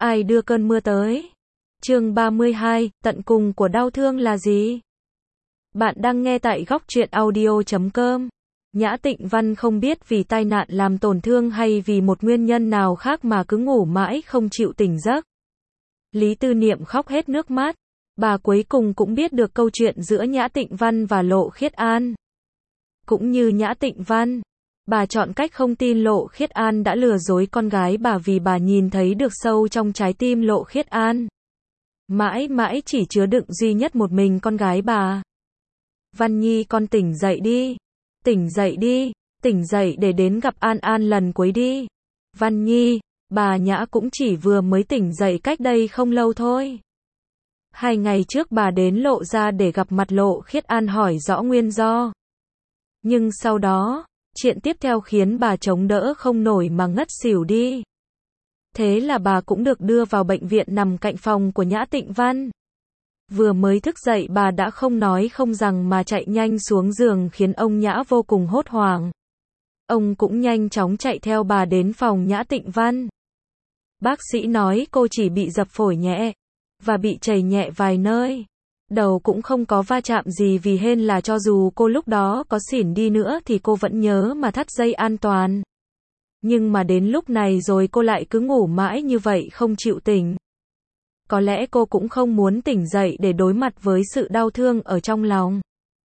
ai đưa cơn mưa tới. Chương 32, tận cùng của đau thương là gì? Bạn đang nghe tại góc truyện audio.com. Nhã Tịnh Văn không biết vì tai nạn làm tổn thương hay vì một nguyên nhân nào khác mà cứ ngủ mãi không chịu tỉnh giấc. Lý Tư Niệm khóc hết nước mắt. Bà cuối cùng cũng biết được câu chuyện giữa Nhã Tịnh Văn và Lộ Khiết An. Cũng như Nhã Tịnh Văn, bà chọn cách không tin Lộ Khiết An đã lừa dối con gái bà vì bà nhìn thấy được sâu trong trái tim Lộ Khiết An. Mãi mãi chỉ chứa đựng duy nhất một mình con gái bà. Văn Nhi, con tỉnh dậy đi. Tỉnh dậy đi. Tỉnh dậy để đến gặp An An lần cuối đi. Văn Nhi, bà Nhã cũng chỉ vừa mới tỉnh dậy cách đây không lâu thôi. 2 ngày trước bà đến Lộ ra để gặp mặt Lộ Khiết An hỏi rõ nguyên do. Nhưng sau đó, chuyện tiếp theo khiến bà chống đỡ không nổi mà ngất xỉu đi. Thế là bà cũng được đưa vào bệnh viện nằm cạnh phòng của Nhã Tịnh Văn. Vừa mới thức dậy bà đã không nói không rằng mà chạy nhanh xuống giường khiến ông Nhã vô cùng hốt hoảng. Ông cũng nhanh chóng chạy theo bà đến phòng Nhã Tịnh Văn. Bác sĩ nói cô chỉ bị dập phổi nhẹ và bị chảy nhẹ vài nơi. Đầu cũng không có va chạm gì vì hên là cho dù cô lúc đó có xỉn đi nữa thì cô vẫn nhớ mà thắt dây an toàn. Nhưng mà đến lúc này rồi cô lại cứ ngủ mãi như vậy không chịu tỉnh. Có lẽ cô cũng không muốn tỉnh dậy để đối mặt với sự đau thương ở trong lòng.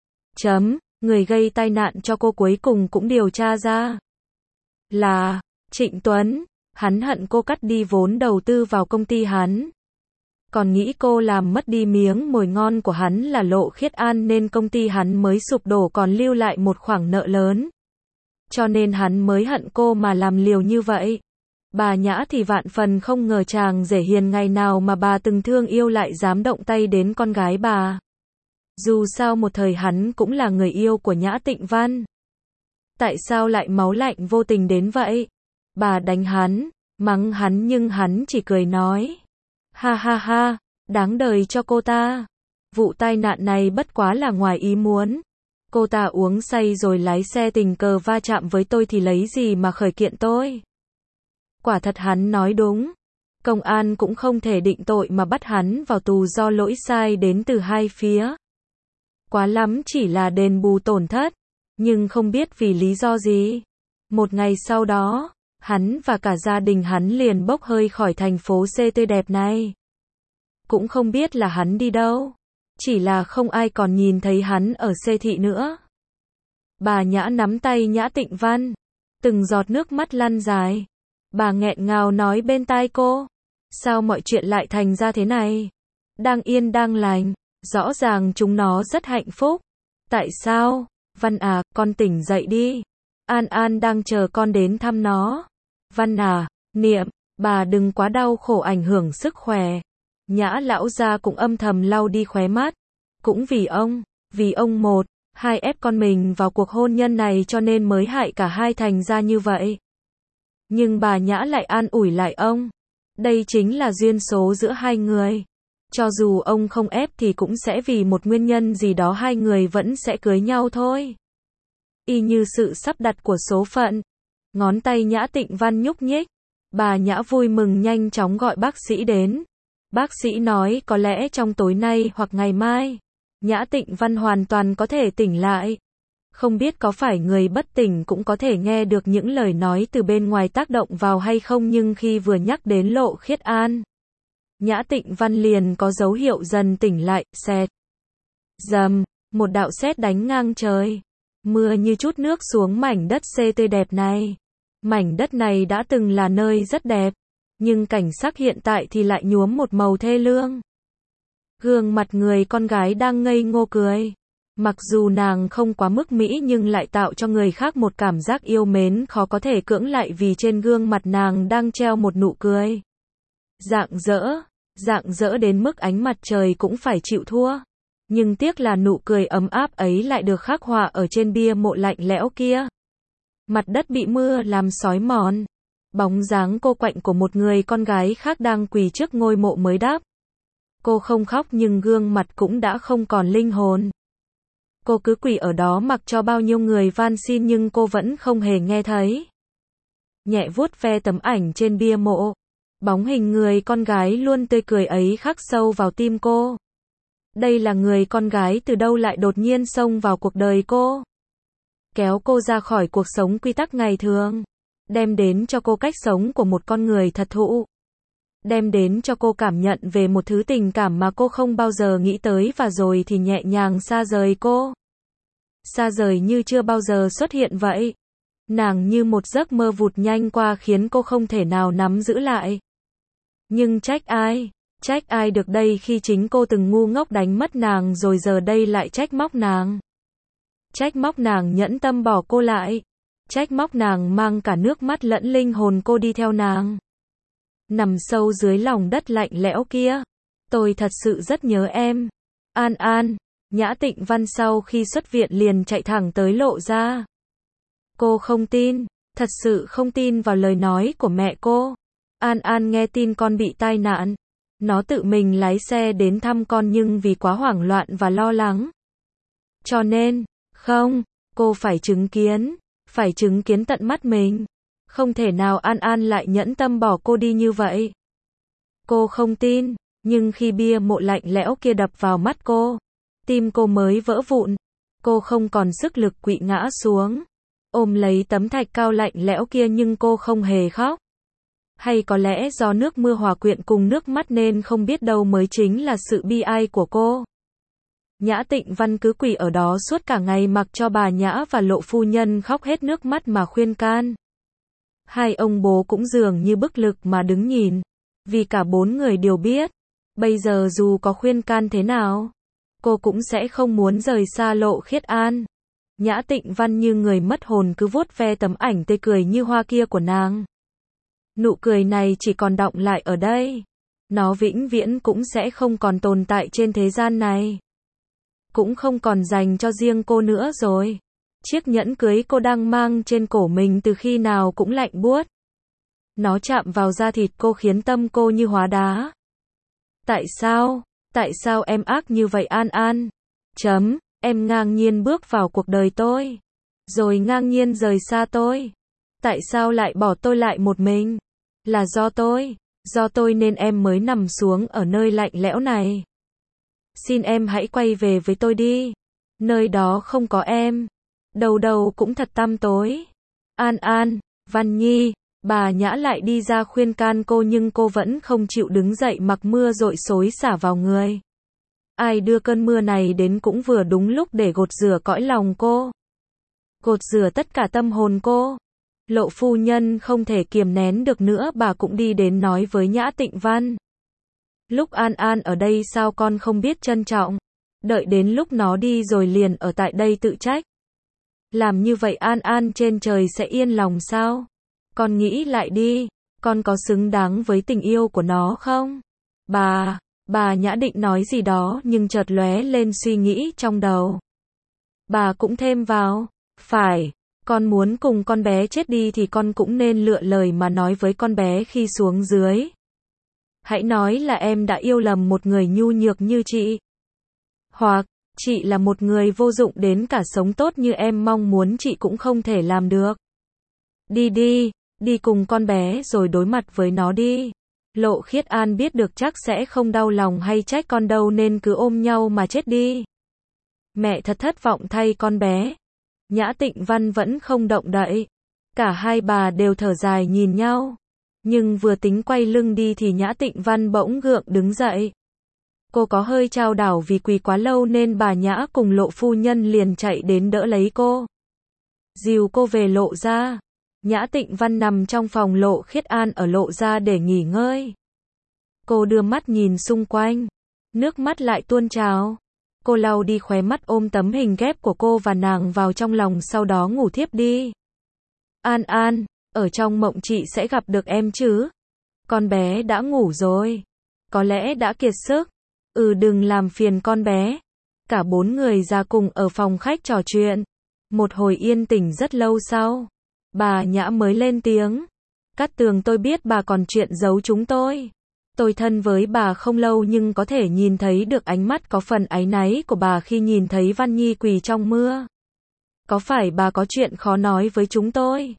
Người gây tai nạn cho cô cuối cùng cũng điều tra ra là Trịnh Tuấn. Hắn hận cô cắt đi vốn đầu tư vào công ty hắn. Còn nghĩ cô làm mất đi miếng mồi ngon của hắn là Lộ Khiết An nên công ty hắn mới sụp đổ còn lưu lại một khoản nợ lớn. Cho nên hắn mới hận cô mà làm liều như vậy. Bà Nhã thì vạn phần không ngờ chàng rể hiền ngày nào mà bà từng thương yêu lại dám động tay đến con gái bà. Dù sao một thời hắn cũng là người yêu của Nhã Tịnh Văn. Tại sao lại máu lạnh vô tình đến vậy? Bà đánh hắn, mắng hắn nhưng hắn chỉ cười nói. Ha ha ha, đáng đời cho cô ta. Vụ tai nạn này bất quá là ngoài ý muốn. Cô ta uống say rồi lái xe tình cờ va chạm với tôi thì lấy gì mà khởi kiện tôi. Quả thật hắn nói đúng. Công an cũng không thể định tội mà bắt hắn vào tù do lỗi sai đến từ hai phía. Quá lắm chỉ là đền bù tổn thất. Nhưng không biết vì lý do gì. Một ngày sau đó, hắn và cả gia đình hắn liền bốc hơi khỏi thành phố CT đẹp này. Cũng không biết là hắn đi đâu. Chỉ là không ai còn nhìn thấy hắn ở C thị nữa. Bà Nhã nắm tay Nhã Tịnh Văn. Từng giọt nước mắt lăn dài. Bà nghẹn ngào nói bên tai cô. Sao mọi chuyện lại thành ra thế này? Đang yên đang lành. Rõ ràng chúng nó rất hạnh phúc. Tại sao? Văn à, con tỉnh dậy đi. An An đang chờ con đến thăm nó. Văn à, Niệm, bà đừng quá đau khổ ảnh hưởng sức khỏe. Nhã lão gia cũng âm thầm lau đi khóe mắt. Cũng vì ông một, hai ép con mình vào cuộc hôn nhân này cho nên mới hại cả hai thành ra như vậy. Nhưng bà Nhã lại an ủi lại ông. Đây chính là duyên số giữa hai người. Cho dù ông không ép thì cũng sẽ vì một nguyên nhân gì đó hai người vẫn sẽ cưới nhau thôi. Y như sự sắp đặt của số phận. Ngón tay Nhã Tịnh Văn nhúc nhích. Bà Nhã vui mừng nhanh chóng gọi bác sĩ đến. Bác sĩ nói có lẽ trong tối nay hoặc ngày mai, Nhã Tịnh Văn hoàn toàn có thể tỉnh lại. Không biết có phải người bất tỉnh cũng có thể nghe được những lời nói từ bên ngoài tác động vào hay không nhưng khi vừa nhắc đến Lộ Khiết An, Nhã Tịnh Văn liền có dấu hiệu dần tỉnh lại. Sẹt. Rầm, một đạo sét đánh ngang trời. Mưa như chút nước xuống mảnh đất CT đẹp này. Mảnh đất này đã từng là nơi rất đẹp. Nhưng cảnh sắc hiện tại thì lại nhuốm một màu thê lương. Gương mặt người con gái đang ngây ngô cười. Mặc dù nàng không quá mức mỹ nhưng lại tạo cho người khác một cảm giác yêu mến khó có thể cưỡng lại vì trên gương mặt nàng đang treo một nụ cười. Rạng rỡ đến mức ánh mặt trời cũng phải chịu thua. Nhưng tiếc là nụ cười ấm áp ấy lại được khắc họa ở trên bia mộ lạnh lẽo kia. Mặt đất bị mưa làm xói mòn. Bóng dáng cô quạnh của một người con gái khác đang quỳ trước ngôi mộ mới đắp. Cô không khóc nhưng gương mặt cũng đã không còn linh hồn. Cô cứ quỳ ở đó mặc cho bao nhiêu người van xin nhưng cô vẫn không hề nghe thấy. Nhẹ vuốt ve tấm ảnh trên bia mộ. Bóng hình người con gái luôn tươi cười ấy khắc sâu vào tim cô. Đây là người con gái từ đâu lại đột nhiên xông vào cuộc đời cô. Kéo cô ra khỏi cuộc sống quy tắc ngày thường. Đem đến cho cô cách sống của một con người thật thụ. Đem đến cho cô cảm nhận về một thứ tình cảm mà cô không bao giờ nghĩ tới và rồi thì nhẹ nhàng xa rời cô. Xa rời như chưa bao giờ xuất hiện vậy. Nàng như một giấc mơ vụt nhanh qua khiến cô không thể nào nắm giữ lại. Nhưng trách ai? Trách ai được đây khi chính cô từng ngu ngốc đánh mất nàng rồi giờ đây lại trách móc nàng. Trách móc nàng nhẫn tâm bỏ cô lại. Trách móc nàng mang cả nước mắt lẫn linh hồn cô đi theo nàng. Nằm sâu dưới lòng đất lạnh lẽo kia. Tôi thật sự rất nhớ em. An An. Nhã Tịnh Văn sau khi xuất viện liền chạy thẳng tới Lộ ra. Cô không tin. Thật sự không tin vào lời nói của mẹ cô. An An nghe tin con bị tai nạn. Nó tự mình lái xe đến thăm con nhưng vì quá hoảng loạn và lo lắng. Cho nên, không, cô phải chứng kiến. Phải chứng kiến tận mắt mình. Không thể nào An An lại nhẫn tâm bỏ cô đi như vậy. Cô không tin, nhưng khi bia mộ lạnh lẽo kia đập vào mắt cô, tim cô mới vỡ vụn. Cô không còn sức lực quỵ ngã xuống, ôm lấy tấm thạch cao lạnh lẽo kia nhưng cô không hề khóc. Hay có lẽ do nước mưa hòa quyện cùng nước mắt nên không biết đâu mới chính là sự bi ai của cô. Nhã Tịnh Văn cứ quỳ ở đó suốt cả ngày mặc cho bà Nhã và Lộ phu nhân khóc hết nước mắt mà khuyên can. Hai ông bố cũng dường như bức lực mà đứng nhìn, vì cả bốn người đều biết, bây giờ dù có khuyên can thế nào, cô cũng sẽ không muốn rời xa Lộ Khiết An. Nhã Tịnh Văn như người mất hồn cứ vuốt ve tấm ảnh tươi cười như hoa kia của nàng. Nụ cười này chỉ còn đọng lại ở đây. Nó vĩnh viễn cũng sẽ không còn tồn tại trên thế gian này. Cũng không còn dành cho riêng cô nữa rồi. Chiếc nhẫn cưới cô đang mang trên cổ mình từ khi nào cũng lạnh buốt. Nó chạm vào da thịt cô khiến tâm cô như hóa đá. Tại sao? Tại sao em ác như vậy An An? Em ngang nhiên bước vào cuộc đời tôi. Rồi ngang nhiên rời xa tôi. Tại sao lại bỏ tôi lại một mình? Là do tôi nên em mới nằm xuống ở nơi lạnh lẽo này. Xin em hãy quay về với tôi đi. Nơi đó không có em. Đầu đầu cũng thật tăm tối. An An, Văn Nhi, bà Nhã lại đi ra khuyên can cô nhưng cô vẫn không chịu đứng dậy mặc mưa dội xối xả vào người. Ai đưa cơn mưa này đến cũng vừa đúng lúc để gột rửa cõi lòng cô. Gột rửa tất cả tâm hồn cô. Lộ phu nhân không thể kiềm nén được nữa bà cũng đi đến nói với Nhã Tịnh Văn. Lúc An An ở đây sao con không biết trân trọng? Đợi đến lúc nó đi rồi liền ở tại đây tự trách. Làm như vậy An An trên trời sẽ yên lòng sao? Con nghĩ lại đi, con có xứng đáng với tình yêu của nó không? Bà Nhã định nói gì đó nhưng chợt lóe lên suy nghĩ trong đầu. Bà cũng thêm vào, phải, con muốn cùng con bé chết đi thì con cũng nên lựa lời mà nói với con bé khi xuống dưới. Hãy nói là em đã yêu lầm một người nhu nhược như chị. Hoặc, chị là một người vô dụng đến cả sống tốt như em mong muốn chị cũng không thể làm được. Đi cùng con bé rồi đối mặt với nó đi. Lộ Khiết An biết được chắc sẽ không đau lòng hay trách con đâu nên cứ ôm nhau mà chết đi. Mẹ thật thất vọng thay con bé. Nhã Tịnh Văn vẫn không động đậy. Cả hai bà đều thở dài nhìn nhau. Nhưng vừa tính quay lưng đi thì Nhã Tịnh Văn bỗng gượng đứng dậy. Cô có hơi chao đảo vì quỳ quá lâu nên bà Nhã cùng Lộ phu nhân liền chạy đến đỡ lấy cô. Dìu cô về Lộ ra. Nhã Tịnh Văn nằm trong phòng Lộ Khiết An ở Lộ ra để nghỉ ngơi. Cô đưa mắt nhìn xung quanh. Nước mắt lại tuôn trào. Cô lau đi khóe mắt ôm tấm hình ghép của cô và nàng vào trong lòng sau đó ngủ thiếp đi. An An, ở trong mộng chị sẽ gặp được em chứ? Con bé đã ngủ rồi. Có lẽ đã kiệt sức. Đừng làm phiền con bé. Cả bốn người ra cùng ở phòng khách trò chuyện. Một hồi yên tĩnh rất lâu sau. Bà Nhã mới lên tiếng. Cát Tường tôi biết bà còn chuyện giấu chúng tôi. Tôi thân với bà không lâu nhưng có thể nhìn thấy được ánh mắt có phần áy náy của bà khi nhìn thấy Văn Nhi quỳ trong mưa. Có phải bà có chuyện khó nói với chúng tôi?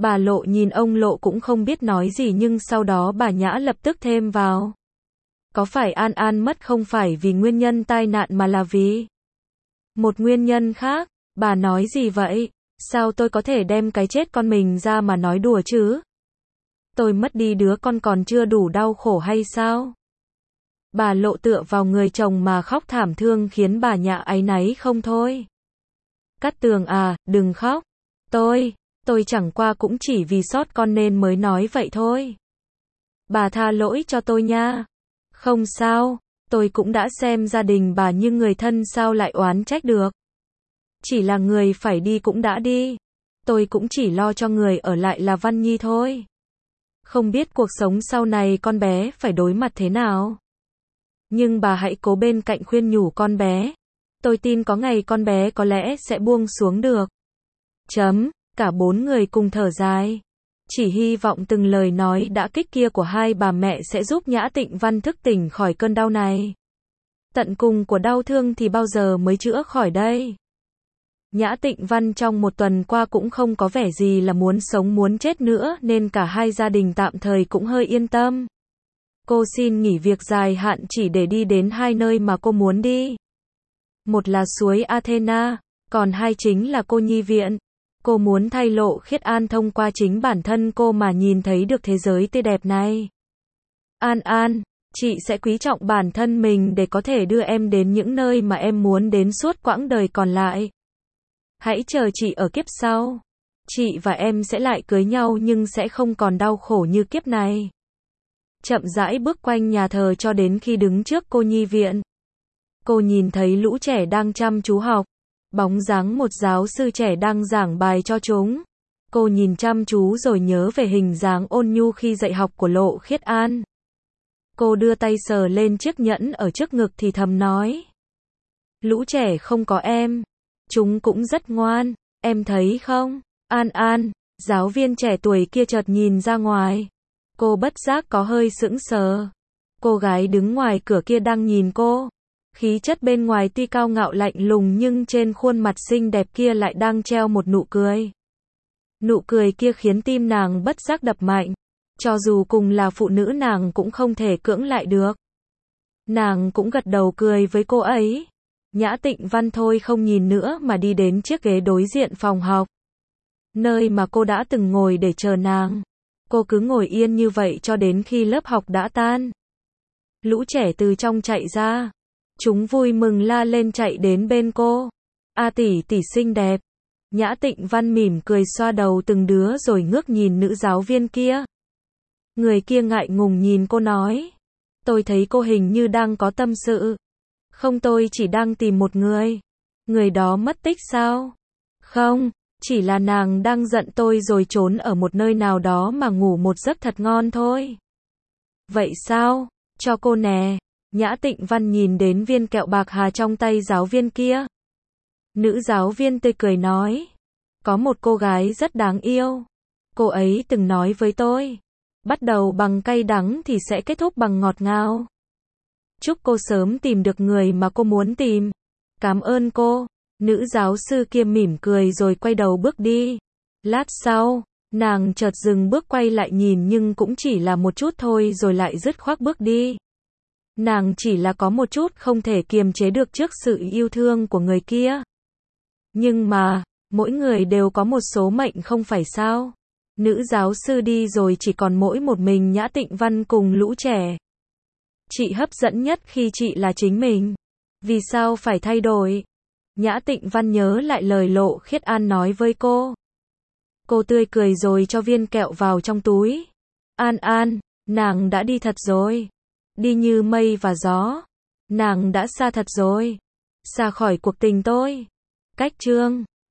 Bà Lộ nhìn ông Lộ cũng không biết nói gì nhưng sau đó bà Nhã lập tức thêm vào. Có phải An An mất không phải vì nguyên nhân tai nạn mà là vì một nguyên nhân khác? Bà nói gì vậy? Sao tôi có thể đem cái chết con mình ra mà nói đùa chứ? Tôi mất đi đứa con còn chưa đủ đau khổ hay sao? Bà Lộ tựa vào người chồng mà khóc thảm thương khiến bà Nhã áy náy không thôi. Cát Tường à, đừng khóc. Tôi chẳng qua cũng chỉ vì sót con nên mới nói vậy thôi. Bà tha lỗi cho tôi nha. Không sao, tôi cũng đã xem gia đình bà như người thân sao lại oán trách được. Chỉ là người phải đi cũng đã đi. Tôi cũng chỉ lo cho người ở lại là Văn Nhi thôi. Không biết cuộc sống sau này con bé phải đối mặt thế nào. Nhưng bà hãy cố bên cạnh khuyên nhủ con bé. Tôi tin có ngày con bé có lẽ sẽ buông xuống được. Cả bốn người cùng thở dài. Chỉ hy vọng từng lời nói đã kích kia của hai bà mẹ sẽ giúp Nhã Tịnh Văn thức tỉnh khỏi cơn đau này. Tận cùng của đau thương thì bao giờ mới chữa khỏi đây? Nhã Tịnh Văn trong một tuần qua cũng không có vẻ gì là muốn sống muốn chết nữa nên cả hai gia đình tạm thời cũng hơi yên tâm. Cô xin nghỉ việc dài hạn chỉ để đi đến hai nơi mà cô muốn đi. Một là suối Athena, còn hai chính là cô nhi viện. Cô muốn thay Lộ Khiết An thông qua chính bản thân cô mà nhìn thấy được thế giới tươi đẹp này. An An, chị sẽ quý trọng bản thân mình để có thể đưa em đến những nơi mà em muốn đến suốt quãng đời còn lại. Hãy chờ chị ở kiếp sau. Chị và em sẽ lại cưới nhau nhưng sẽ không còn đau khổ như kiếp này. Chậm rãi bước quanh nhà thờ cho đến khi đứng trước cô nhi viện. Cô nhìn thấy lũ trẻ đang chăm chú học. Bóng dáng một giáo sư trẻ đang giảng bài cho chúng. Cô nhìn chăm chú rồi nhớ về hình dáng ôn nhu khi dạy học của Lộ Khiết An. Cô đưa tay sờ lên chiếc nhẫn ở trước ngực thì thầm nói. Lũ trẻ không có em. Chúng cũng rất ngoan. Em thấy không? An An, giáo viên trẻ tuổi kia chợt nhìn ra ngoài. Cô bất giác có hơi sững sờ. Cô gái đứng ngoài cửa kia đang nhìn cô. Khí chất bên ngoài tuy cao ngạo lạnh lùng nhưng trên khuôn mặt xinh đẹp kia lại đang treo một nụ cười. Nụ cười kia khiến tim nàng bất giác đập mạnh. Cho dù cùng là phụ nữ nàng cũng không thể cưỡng lại được. Nàng cũng gật đầu cười với cô ấy. Nhã Tịnh Văn thôi không nhìn nữa mà đi đến chiếc ghế đối diện phòng học. Nơi mà cô đã từng ngồi để chờ nàng. Cô cứ ngồi yên như vậy cho đến khi lớp học đã tan. Lũ trẻ từ trong chạy ra. Chúng vui mừng la lên chạy đến bên cô. A tỷ tỷ xinh đẹp. Nhã Tịnh Văn mỉm cười xoa đầu từng đứa rồi ngước nhìn nữ giáo viên kia. Người kia ngại ngùng nhìn cô nói. Tôi thấy cô hình như đang có tâm sự. Không, tôi chỉ đang tìm một người. Người đó mất tích sao? Không, chỉ là nàng đang giận tôi rồi trốn ở một nơi nào đó mà ngủ một giấc thật ngon thôi. Vậy sao? Cho cô nè. Nhã Tịnh Văn nhìn đến viên kẹo bạc hà trong tay giáo viên kia. Nữ giáo viên tươi cười nói. Có một cô gái rất đáng yêu. Cô ấy từng nói với tôi. Bắt đầu bằng cay đắng thì sẽ kết thúc bằng ngọt ngào. Chúc cô sớm tìm được người mà cô muốn tìm. Cảm ơn cô. Nữ giáo sư kia mỉm cười rồi quay đầu bước đi. Lát sau, nàng chợt dừng bước quay lại nhìn nhưng cũng chỉ là một chút thôi rồi lại dứt khoát bước đi. Nàng chỉ là có một chút không thể kiềm chế được trước sự yêu thương của người kia. Nhưng mà, mỗi người đều có một số mệnh không phải sao? Nữ giáo sư đi rồi chỉ còn mỗi một mình Nhã Tịnh Văn cùng lũ trẻ. Chị hấp dẫn nhất khi chị là chính mình. Vì sao phải thay đổi? Nhã Tịnh Văn nhớ lại lời Lộ Khiết An nói với cô. Cô tươi cười rồi cho viên kẹo vào trong túi. An An, nàng đã đi thật rồi. Đi như mây và gió. Nàng đã xa thật rồi. Xa khỏi cuộc tình tôi. Cách chương